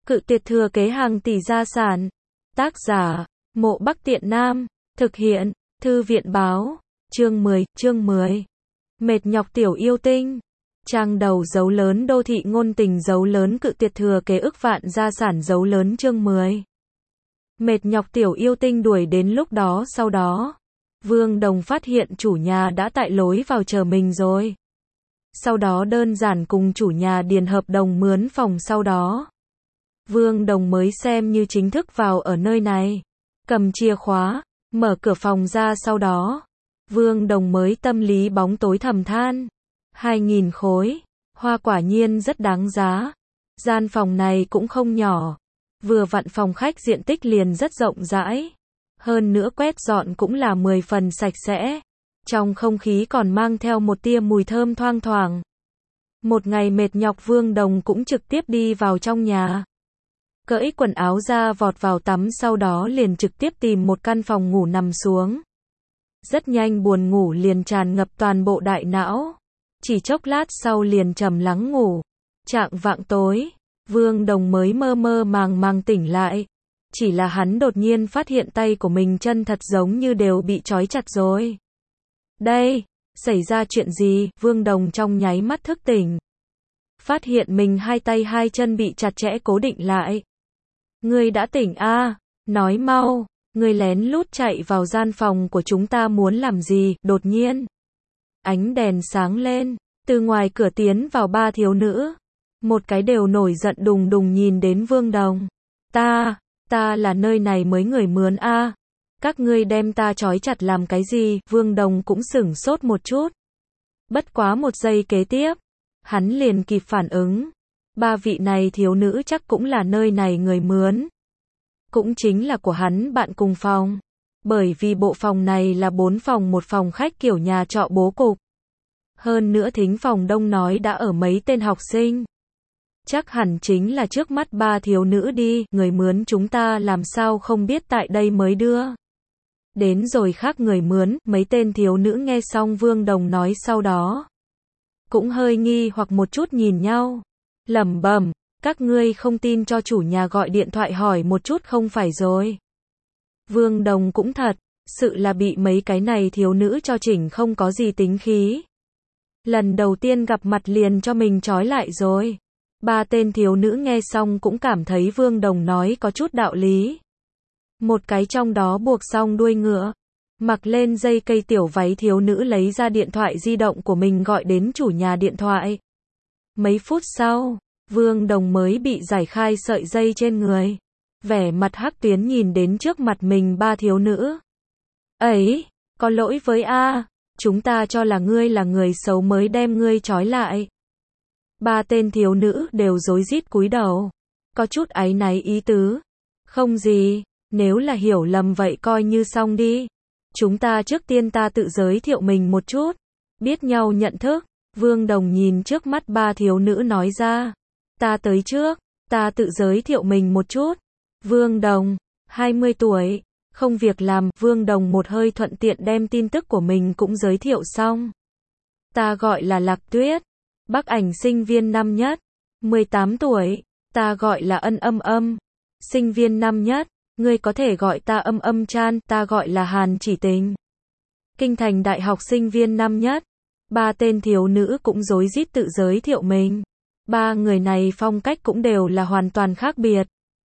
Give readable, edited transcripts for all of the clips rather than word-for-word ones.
Cự tuyệt thừa kế hàng tỷ gia sản. Tác giả, Mộ Bắc Tiện Nam. Thực hiện, Thư viện báo. Chương 10. Mệt nhọc tiểu yêu tinh. Trang đầu dấu lớn đô thị ngôn tình dấu lớn cự tuyệt thừa kế ức vạn gia sản dấu lớn chương 10. Mệt nhọc tiểu yêu tinh đuổi đến lúc đó sau đó. Vương Đồng phát hiện chủ nhà đã tại lối vào chờ mình rồi. Sau đó đơn giản cùng chủ nhà điền hợp đồng mướn phòng sau đó. Vương Đồng mới xem như chính thức vào ở nơi này. Cầm chìa khóa, mở cửa phòng ra sau đó. Vương Đồng mới tâm lý bóng tối thầm than. 2.000 khối. Hoa quả nhiên rất đáng giá. Gian phòng này cũng không nhỏ. Vừa vặn phòng khách diện tích liền rất rộng rãi. Hơn nữa quét dọn cũng là 10 phần sạch sẽ. Trong không khí còn mang theo một tia mùi thơm thoang thoảng. Một ngày mệt nhọc Vương Đồng cũng trực tiếp đi vào trong nhà. Cởi quần áo ra vọt vào tắm sau đó liền trực tiếp tìm một căn phòng ngủ nằm xuống. Rất nhanh buồn ngủ liền tràn ngập toàn bộ đại não. Chỉ chốc lát sau liền trầm lắng ngủ. Chạng vạng tối, Vương Đồng mới mơ mơ màng màng tỉnh lại. Chỉ là hắn đột nhiên phát hiện tay của mình chân thật giống như đều bị trói chặt rồi. Đây, xảy ra chuyện gì? Vương Đồng trong nháy mắt thức tỉnh. Phát hiện mình hai tay hai chân bị chặt chẽ cố định lại. Ngươi đã tỉnh a? Nói mau, ngươi lén lút chạy vào gian phòng của chúng ta muốn làm gì? Đột nhiên, ánh đèn sáng lên, từ ngoài cửa tiến vào ba thiếu nữ. Một cái đều nổi giận đùng đùng nhìn đến Vương Đồng. Ta là nơi này mới người mướn a. Các ngươi đem ta trói chặt làm cái gì? Vương Đồng cũng sửng sốt một chút. Bất quá một giây kế tiếp, hắn liền kịp phản ứng. Ba vị này thiếu nữ chắc cũng là nơi này người mướn. Cũng chính là của hắn bạn cùng phòng. Bởi vì bộ phòng này là 4 phòng một phòng khách kiểu nhà trọ bố cục. Hơn nữa thính phòng đông nói đã ở mấy tên học sinh. Chắc hẳn chính là trước mắt ba thiếu nữ đi, người mướn chúng ta làm sao không biết tại đây mới đưa. Đến rồi khác người mướn, mấy tên thiếu nữ nghe xong Vương Đồng nói sau đó. Cũng hơi nghi hoặc một chút nhìn nhau. Lẩm bẩm, các ngươi không tin cho chủ nhà gọi điện thoại hỏi một chút không phải rồi. Vương Đồng cũng thật, sự là bị mấy cái này thiếu nữ cho chỉnh không có gì tính khí. Lần đầu tiên gặp mặt liền cho mình trói lại rồi. Ba tên thiếu nữ nghe xong cũng cảm thấy Vương Đồng nói có chút đạo lý. Một cái trong đó buộc xong đuôi ngựa, mặc lên dây cây tiểu váy thiếu nữ lấy ra điện thoại di động của mình gọi đến chủ nhà điện thoại. Mấy phút sau, Vương Đồng mới bị giải khai sợi dây trên người. Vẻ mặt hắc tuyến nhìn đến trước mặt mình ba thiếu nữ. Ấy, có lỗi với a, chúng ta cho là ngươi là người xấu mới đem ngươi trói lại. Ba tên thiếu nữ đều rối rít cúi đầu. Có chút áy náy ý tứ. Không gì, nếu là hiểu lầm vậy coi như xong đi. Chúng ta trước tiên ta tự giới thiệu mình một chút. Biết nhau nhận thức. Vương Đồng nhìn trước mắt ba thiếu nữ nói ra. Ta tới trước, ta tự giới thiệu mình một chút. Vương Đồng, 20 tuổi, không việc làm. Vương Đồng một hơi thuận tiện đem tin tức của mình cũng giới thiệu xong. Ta gọi là Lạc Tuyết. Bắc ảnh sinh viên năm nhất, 18 tuổi, ta gọi là Ân. Sinh viên năm nhất, ngươi có thể gọi ta Âm Chan, ta gọi là Hàn Chỉ Tình. Kinh thành đại học sinh viên năm nhất, ba tên thiếu nữ cũng rối rít tự giới thiệu mình. Ba người này phong cách cũng đều là hoàn toàn khác biệt.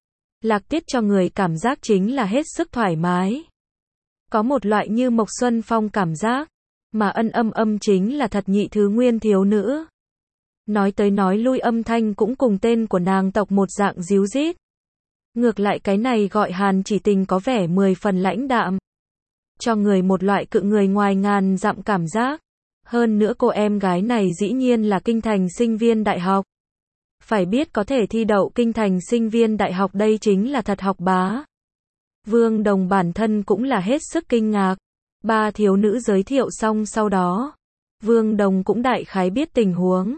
Lạc Tuyết cho người cảm giác chính là hết sức thoải mái. Có một loại như Mộc Xuân Phong cảm giác, mà Ân chính là thật nhị thứ nguyên thiếu nữ. Nói tới nói lui âm thanh cũng cùng tên của nàng tộc một dạng díu dít. Ngược lại cái này gọi Hàn Chỉ Tình có vẻ 10 phần lãnh đạm. Cho người một loại cự người ngoài ngàn dặm cảm giác. Hơn nữa cô em gái này dĩ nhiên là kinh thành sinh viên đại học. Phải biết có thể thi đậu kinh thành sinh viên đại học đây chính là thật học bá. Vương Đồng bản thân cũng là hết sức kinh ngạc. Ba thiếu nữ giới thiệu xong sau đó. Vương Đồng cũng đại khái biết tình huống.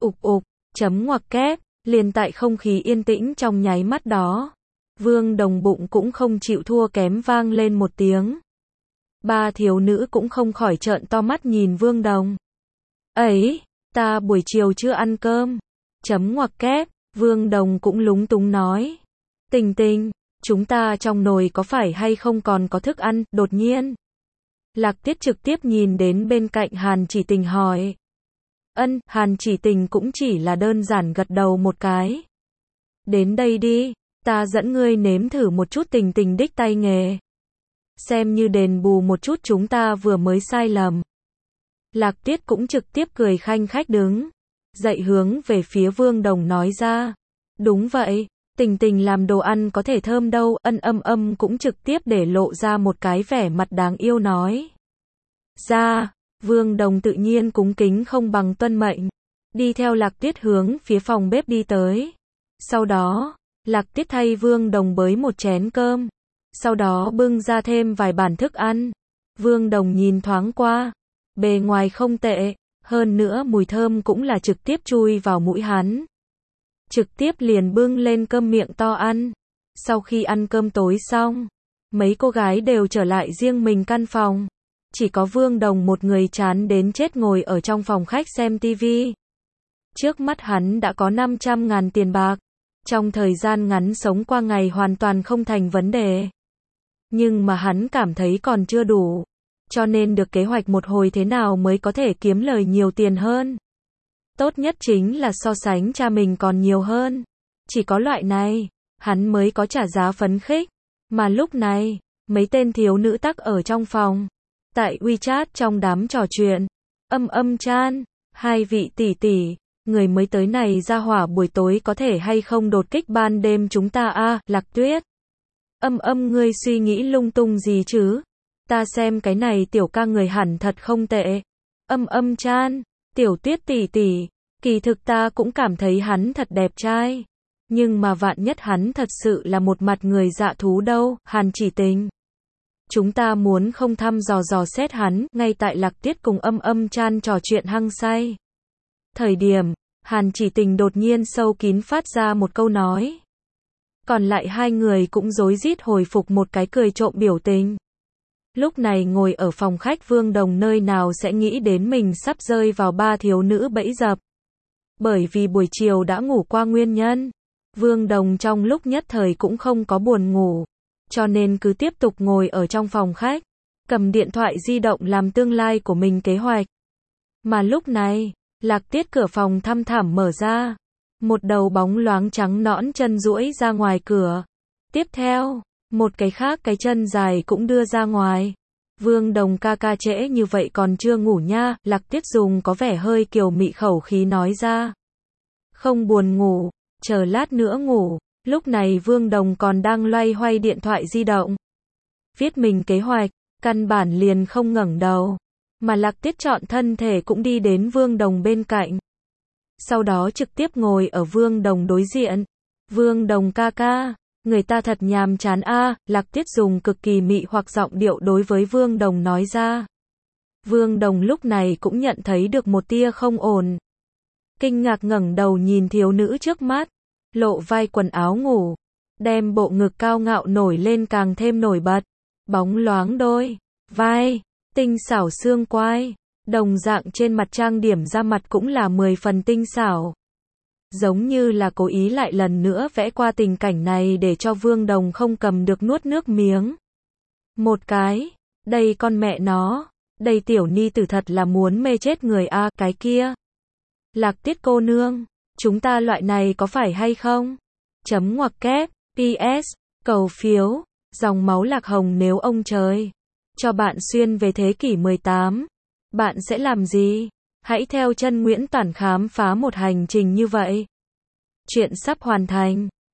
Chấm ngoặc kép, liền tại không khí yên tĩnh trong nháy mắt đó. Vương Đồng bụng cũng không chịu thua kém vang lên một tiếng. Ba thiếu nữ cũng không khỏi trợn to mắt nhìn Vương Đồng. Ấy, ta buổi chiều chưa ăn cơm. Chấm ngoặc kép, Vương Đồng cũng lúng túng nói. Tình Tình, chúng ta trong nồi có phải hay không còn có thức ăn, đột nhiên. Lạc Tiết trực tiếp nhìn đến bên cạnh Hàn Chỉ Tình hỏi. Hàn Chỉ Tình cũng chỉ là đơn giản gật đầu một cái. Đến đây đi, ta dẫn ngươi nếm thử một chút Tình Tình đích tay nghề. Xem như đền bù một chút chúng ta vừa mới sai lầm. Lạc Tiết cũng trực tiếp cười khanh khách đứng dậy hướng về phía Vương Đồng nói ra. Đúng vậy, Tình Tình làm đồ ăn có thể thơm đâu. Cũng trực tiếp để lộ ra một cái vẻ mặt đáng yêu nói. Vương Đồng tự nhiên cúng kính không bằng tuân mệnh. Đi theo Lạc Tiết hướng phía phòng bếp đi tới. Sau đó, Lạc Tiết thay Vương Đồng bới một chén cơm. Sau đó bưng ra thêm vài bản thức ăn. Vương Đồng nhìn thoáng qua. Bề ngoài không tệ. Hơn nữa mùi thơm cũng là trực tiếp chui vào mũi hắn. Trực tiếp liền bưng lên cơm miệng to ăn. Sau khi ăn cơm tối xong, mấy cô gái đều trở lại riêng mình căn phòng. Chỉ có Vương Đồng một người chán đến chết ngồi ở trong phòng khách xem tivi. Trước mắt hắn đã có 500.000 tiền bạc. Trong thời gian ngắn sống qua ngày hoàn toàn không thành vấn đề. Nhưng mà hắn cảm thấy còn chưa đủ. Cho nên được kế hoạch một hồi thế nào mới có thể kiếm lời nhiều tiền hơn. Tốt nhất chính là so sánh cha mình còn nhiều hơn. Chỉ có loại này, hắn mới có trả giá phấn khích. Mà lúc này, mấy tên thiếu nữ tắc ở trong phòng. Tại WeChat trong đám trò chuyện. Chan, hai vị tỷ tỷ, người mới tới này ra hỏa buổi tối có thể hay không đột kích ban đêm chúng ta a? Lạc Tuyết. Ngươi suy nghĩ lung tung gì chứ? Ta xem cái này tiểu ca người hẳn thật không tệ. Chan, Tiểu Tuyết tỷ tỷ, kỳ thực ta cũng cảm thấy hắn thật đẹp trai. Nhưng mà vạn nhất hắn thật sự là một mặt người dạ thú đâu, Hàn Chỉ Tình. Chúng ta muốn không thăm dò xét hắn, ngay tại Lạc Tiết cùng Chan trò chuyện hăng say. Thời điểm, Hàn Chỉ Tình đột nhiên sâu kín phát ra một câu nói. Còn lại hai người cũng rối rít hồi phục một cái cười trộm biểu tình. Lúc này ngồi ở phòng khách Vương Đồng nơi nào sẽ nghĩ đến mình sắp rơi vào ba thiếu nữ bẫy dập. Bởi vì buổi chiều đã ngủ qua nguyên nhân, Vương Đồng trong lúc nhất thời cũng không có buồn ngủ. Cho nên cứ tiếp tục ngồi ở trong phòng khách, cầm điện thoại di động làm tương lai của mình kế hoạch. Mà lúc này, Lạc Tiết cửa phòng thăm thẳm mở ra. Một đầu bóng loáng trắng nõn chân duỗi ra ngoài cửa. Tiếp theo, một cái khác cái chân dài cũng đưa ra ngoài. Vương Đồng ca ca trễ như vậy còn chưa ngủ nha, Lạc Tiết dùng có vẻ hơi kiều mị khẩu khí nói ra. Không buồn ngủ, chờ lát nữa ngủ. Lúc này Vương Đồng còn đang loay hoay điện thoại di động. Viết mình kế hoạch, căn bản liền không ngẩng đầu. Mà Lạc Tiết chọn thân thể cũng đi đến Vương Đồng bên cạnh. Sau đó trực tiếp ngồi ở Vương Đồng đối diện. Vương Đồng ca ca, người ta thật nhàm chán a, Lạc Tiết dùng cực kỳ mị hoặc giọng điệu đối với Vương Đồng nói ra. Vương Đồng lúc này cũng nhận thấy được một tia không ổn. Kinh ngạc ngẩng đầu nhìn thiếu nữ trước mắt, lộ vai quần áo ngủ, đem bộ ngực cao ngạo nổi lên càng thêm nổi bật, bóng loáng đôi vai, tinh xảo xương quai, đồng dạng trên mặt trang điểm ra mặt cũng là 10 phần tinh xảo. Giống như là cố ý lại lần nữa vẽ qua tình cảnh này để cho Vương Đồng không cầm được nuốt nước miếng. Một cái, đây con mẹ nó, đây tiểu ni tử thật là muốn mê chết người a, cái kia. Lạc Tiết cô nương, chúng ta loại này có phải hay không? Chấm ngoặc kép, PS, cầu phiếu, dòng máu Lạc Hồng nếu ông trời cho bạn xuyên về thế kỷ 18, bạn sẽ làm gì? Hãy theo chân Nguyễn Toản khám phá một hành trình như vậy. Chuyện sắp hoàn thành.